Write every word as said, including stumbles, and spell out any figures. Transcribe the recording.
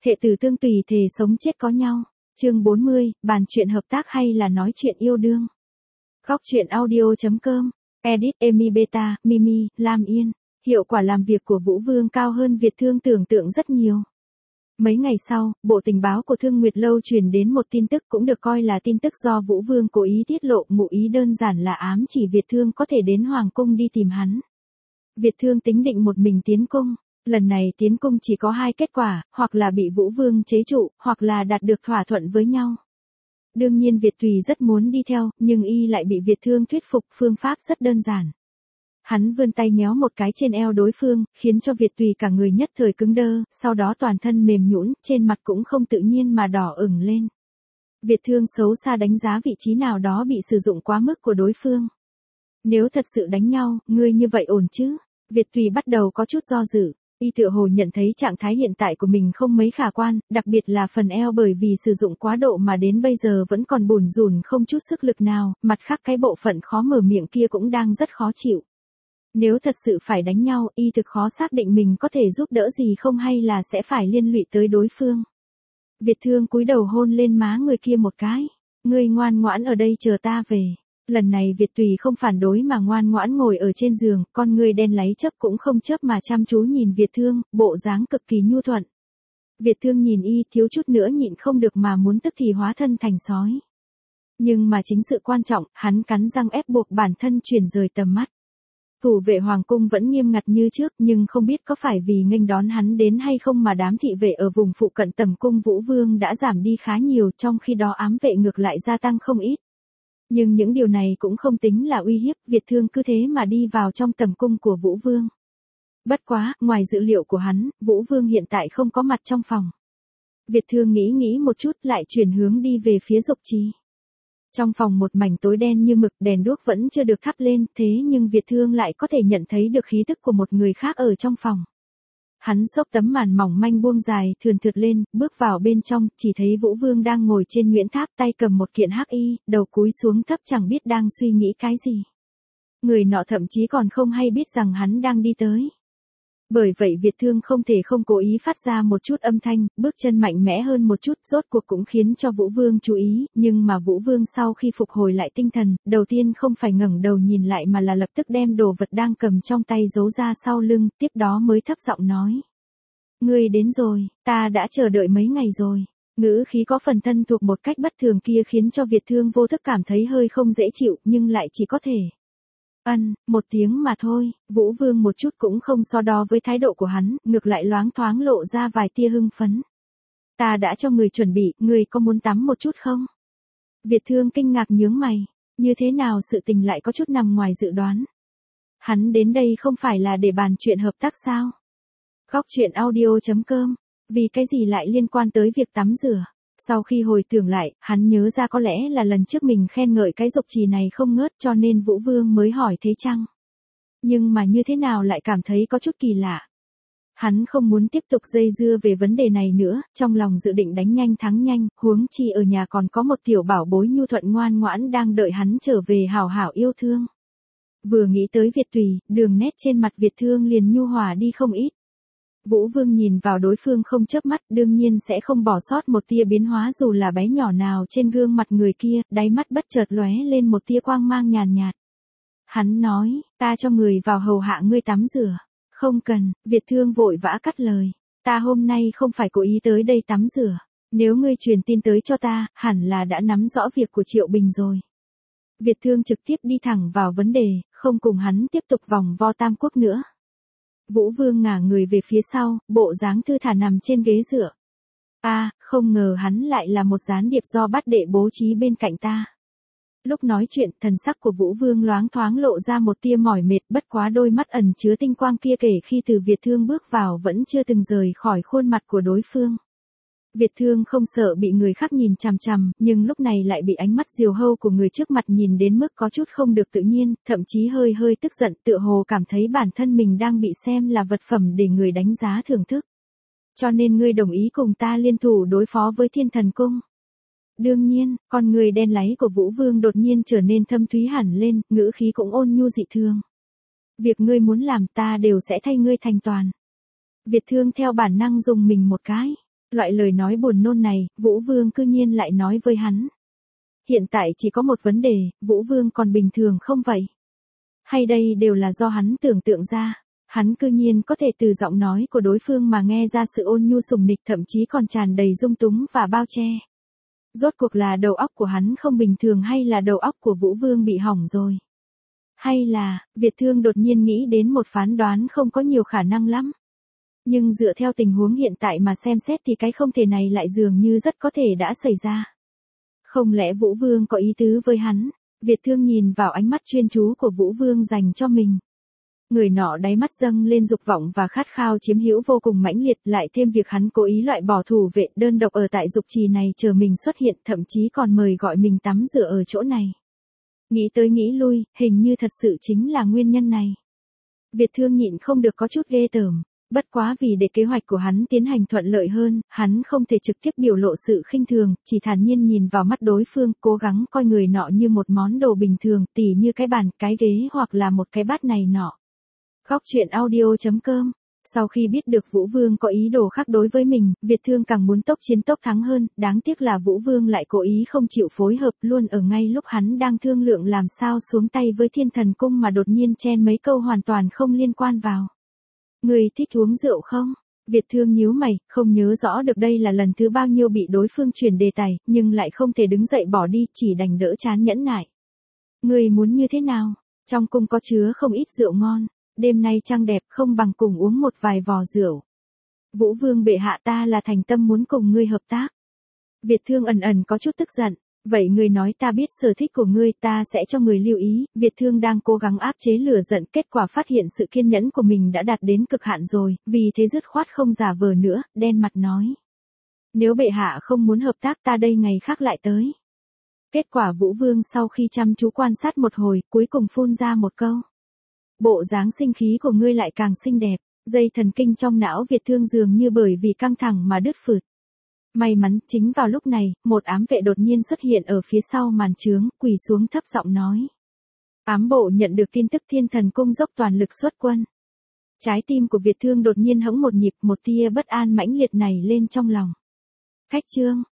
Thệ tử tương tùy thề sống chết có nhau. Chương bốn mươi, bàn chuyện hợp tác hay là nói chuyện yêu đương. Góc truyện audio.com, edit Emi Beta, Mimi, Lam Yên. Hiệu quả làm việc của Vũ Vương cao hơn Việt Thương tưởng tượng rất nhiều. Mấy ngày sau, Bộ Tình báo của Thương Nguyệt Lâu truyền đến một tin tức cũng được coi là tin tức do Vũ Vương cố ý tiết lộ, ngụ ý đơn giản là ám chỉ Việt Thương có thể đến Hoàng Cung đi tìm hắn. Việt Thương tính định một mình tiến cung. Lần này tiến cung chỉ có hai kết quả, hoặc là bị Vũ Vương chế trụ, hoặc là đạt được thỏa thuận với nhau. Đương nhiên Việt Tùy rất muốn đi theo, nhưng y lại bị Việt Thương thuyết phục, phương pháp rất đơn giản. Hắn vươn tay nhéo một cái trên eo đối phương, khiến cho Việt Tùy cả người nhất thời cứng đơ, sau đó toàn thân mềm nhũn, trên mặt cũng không tự nhiên mà đỏ ửng lên. Việt Thương xấu xa đánh giá vị trí nào đó bị sử dụng quá mức của đối phương. Nếu thật sự đánh nhau, ngươi như vậy ổn chứ? Việt Tùy bắt đầu có chút do dự. Y tựa hồ nhận thấy trạng thái hiện tại của mình không mấy khả quan, đặc biệt là phần eo bởi vì sử dụng quá độ mà đến bây giờ vẫn còn bủn rủn không chút sức lực nào, mặt khác cái bộ phận khó mở miệng kia cũng đang rất khó chịu. Nếu thật sự phải đánh nhau, y thực khó xác định mình có thể giúp đỡ gì không hay là sẽ phải liên lụy tới đối phương. Việt Thương cúi đầu hôn lên má người kia một cái. Ngươi ngoan ngoãn ở đây chờ ta về. Lần này Việt Tùy không phản đối mà ngoan ngoãn ngồi ở trên giường, con người đen láy chớp cũng không chớp mà chăm chú nhìn Việt Thương, bộ dáng cực kỳ nhu thuận. Việt Thương nhìn y thiếu chút nữa nhịn không được mà muốn tức thì hóa thân thành sói. Nhưng mà chính sự quan trọng, hắn cắn răng ép buộc bản thân chuyển rời tầm mắt. Thủ vệ Hoàng Cung vẫn nghiêm ngặt như trước, nhưng không biết có phải vì nghênh đón hắn đến hay không mà đám thị vệ ở vùng phụ cận tầm cung Vũ Vương đã giảm đi khá nhiều, trong khi đó ám vệ ngược lại gia tăng không ít. Nhưng những điều này cũng không tính là uy hiếp, Việt Thương cứ thế mà đi vào trong tầm cung của Vũ Vương. Bất quá, ngoài dự liệu của hắn, Vũ Vương hiện tại không có mặt trong phòng. Việt Thương nghĩ nghĩ một chút lại chuyển hướng đi về phía Dục Trì. Trong phòng một mảnh tối đen như mực, đèn đuốc vẫn chưa được thắp lên, thế nhưng Việt Thương lại có thể nhận thấy được khí tức của một người khác ở trong phòng. Hắn xốc tấm màn mỏng manh buông dài, thườn thượt lên, bước vào bên trong, chỉ thấy Vũ Vương đang ngồi trên nhuyễn tháp, tay cầm một kiện hắc y, đầu cúi xuống thấp chẳng biết đang suy nghĩ cái gì. Người nọ thậm chí còn không hay biết rằng hắn đang đi tới. Bởi vậy Việt Thương không thể không cố ý phát ra một chút âm thanh, bước chân mạnh mẽ hơn một chút, rốt cuộc cũng khiến cho Vũ Vương chú ý, nhưng mà Vũ Vương sau khi phục hồi lại tinh thần, đầu tiên không phải ngẩng đầu nhìn lại mà là lập tức đem đồ vật đang cầm trong tay giấu ra sau lưng, tiếp đó mới thấp giọng nói. Ngươi đến rồi, ta đã chờ đợi mấy ngày rồi. Ngữ khí có phần thân thuộc một cách bất thường kia khiến cho Việt Thương vô thức cảm thấy hơi không dễ chịu, nhưng lại chỉ có thể ân, một tiếng mà thôi. Vũ Vương một chút cũng không so đo với thái độ của hắn, ngược lại loáng thoáng lộ ra vài tia hưng phấn. Ta đã cho người chuẩn bị, người có muốn tắm một chút không? Việt Thương kinh ngạc nhướng mày, như thế nào sự tình lại có chút nằm ngoài dự đoán. Hắn đến đây không phải là để bàn chuyện hợp tác sao? Góc truyện audio.com, vì cái gì lại liên quan tới việc tắm rửa? Sau khi hồi tưởng lại, hắn nhớ ra có lẽ là lần trước mình khen ngợi cái Dục Trì này không ngớt cho nên Vũ Vương mới hỏi thế chăng? Nhưng mà như thế nào lại cảm thấy có chút kỳ lạ. Hắn không muốn tiếp tục dây dưa về vấn đề này nữa, trong lòng dự định đánh nhanh thắng nhanh, huống chi ở nhà còn có một tiểu bảo bối nhu thuận ngoan ngoãn đang đợi hắn trở về hảo hảo yêu thương. Vừa nghĩ tới Việt Tùy, đường nét trên mặt Việt Thương liền nhu hòa đi không ít. Vũ Vương nhìn vào đối phương không chớp mắt, đương nhiên sẽ không bỏ sót một tia biến hóa dù là bé nhỏ nào trên gương mặt người kia, đáy mắt bất chợt lóe lên một tia quang mang nhàn nhạt. Hắn nói, ta cho người vào hầu hạ ngươi tắm rửa. Không cần, Việt Thương vội vã cắt lời. Ta hôm nay không phải cố ý tới đây tắm rửa. Nếu ngươi truyền tin tới cho ta, hẳn là đã nắm rõ việc của Triệu Bình rồi. Việt Thương trực tiếp đi thẳng vào vấn đề, không cùng hắn tiếp tục vòng vo tam quốc nữa. Vũ Vương ngả người về phía sau, bộ dáng thư thả nằm trên ghế dựa. A, à, không ngờ hắn lại là một gián điệp do Bát Đệ bố trí bên cạnh ta. Lúc nói chuyện, thần sắc của Vũ Vương loáng thoáng lộ ra một tia mỏi mệt, bất quá đôi mắt ẩn chứa tinh quang kia kể khi từ Việt Thương bước vào vẫn chưa từng rời khỏi khuôn mặt của đối phương. Việt Thương không sợ bị người khác nhìn chằm chằm, nhưng lúc này lại bị ánh mắt diều hâu của người trước mặt nhìn đến mức có chút không được tự nhiên, thậm chí hơi hơi tức giận, tựa hồ cảm thấy bản thân mình đang bị xem là vật phẩm để người đánh giá thưởng thức. Cho nên ngươi đồng ý cùng ta liên thủ đối phó với Thiên Thần Cung. Đương nhiên, con người đen láy của Vũ Vương đột nhiên trở nên thâm thúy hẳn lên, ngữ khí cũng ôn nhu dị thường. Việc ngươi muốn làm ta đều sẽ thay ngươi thành toàn. Việt Thương theo bản năng dùng mình một cái. Loại lời nói buồn nôn này, Vũ Vương cư nhiên lại nói với hắn. Hiện tại chỉ có một vấn đề, Vũ Vương còn bình thường không vậy? Hay đây đều là do hắn tưởng tượng ra? Hắn cư nhiên có thể từ giọng nói của đối phương mà nghe ra sự ôn nhu sùng nịch, thậm chí còn tràn đầy dung túng và bao che. Rốt cuộc là đầu óc của hắn không bình thường hay là đầu óc của Vũ Vương bị hỏng rồi? Hay là, Việt Thương đột nhiên nghĩ đến một phán đoán không có nhiều khả năng lắm. Nhưng dựa theo tình huống hiện tại mà xem xét thì cái không thể này lại dường như rất có thể đã xảy ra. Không lẽ Vũ Vương có ý tứ với hắn? Việt Thương nhìn vào ánh mắt chuyên chú của Vũ Vương dành cho mình. Người nọ đáy mắt dâng lên dục vọng và khát khao chiếm hữu vô cùng mãnh liệt, lại thêm việc hắn cố ý loại bỏ thủ vệ đơn độc ở tại dục trì này chờ mình xuất hiện, thậm chí còn mời gọi mình tắm rửa ở chỗ này. Nghĩ tới nghĩ lui, hình như thật sự chính là nguyên nhân này. Việt Thương nhịn không được có chút ghê tởm. Bất quá vì để kế hoạch của hắn tiến hành thuận lợi hơn, hắn không thể trực tiếp biểu lộ sự khinh thường, chỉ thản nhiên nhìn vào mắt đối phương, cố gắng coi người nọ như một món đồ bình thường, tỉ như cái bàn, cái ghế hoặc là một cái bát này nọ. Góc truyện audio chấm com. Sau khi biết được Vũ Vương có ý đồ khác đối với mình, Việt Thương càng muốn tốc chiến tốc thắng hơn, đáng tiếc là Vũ Vương lại cố ý không chịu phối hợp, luôn ở ngay lúc hắn đang thương lượng làm sao xuống tay với Thiên Thần Cung mà đột nhiên chen mấy câu hoàn toàn không liên quan vào. Người thích uống rượu không? Việt Thương nhíu mày, không nhớ rõ được đây là lần thứ bao nhiêu bị đối phương chuyển đề tài, nhưng lại không thể đứng dậy bỏ đi, chỉ đành đỡ chán nhẫn nại. Người muốn như thế nào? Trong cung có chứa không ít rượu ngon, đêm nay trăng đẹp không bằng cùng uống một vài vò rượu. Vũ Vương bệ hạ, ta là thành tâm muốn cùng ngươi hợp tác. Việt Thương ẩn ẩn có chút tức giận. Vậy ngươi nói ta biết sở thích của ngươi, ta sẽ cho người lưu ý. Việt Thương đang cố gắng áp chế lửa giận, kết quả phát hiện sự kiên nhẫn của mình đã đạt đến cực hạn rồi, vì thế dứt khoát không giả vờ nữa, đen mặt nói. Nếu bệ hạ không muốn hợp tác ta đây ngày khác lại tới. Kết quả Vũ Vương sau khi chăm chú quan sát một hồi, cuối cùng phun ra một câu. Bộ dáng sinh khí của ngươi lại càng xinh đẹp, dây thần kinh trong não Việt Thương dường như bởi vì căng thẳng mà đứt phượt. May mắn, chính vào lúc này, một ám vệ đột nhiên xuất hiện ở phía sau màn trướng, quỳ xuống thấp giọng nói. Ám bộ nhận được tin tức Thiên Thần Cung dốc toàn lực xuất quân. Trái tim của Việt Thương đột nhiên hững một nhịp, một tia bất an mãnh liệt này lên trong lòng. Khách trương,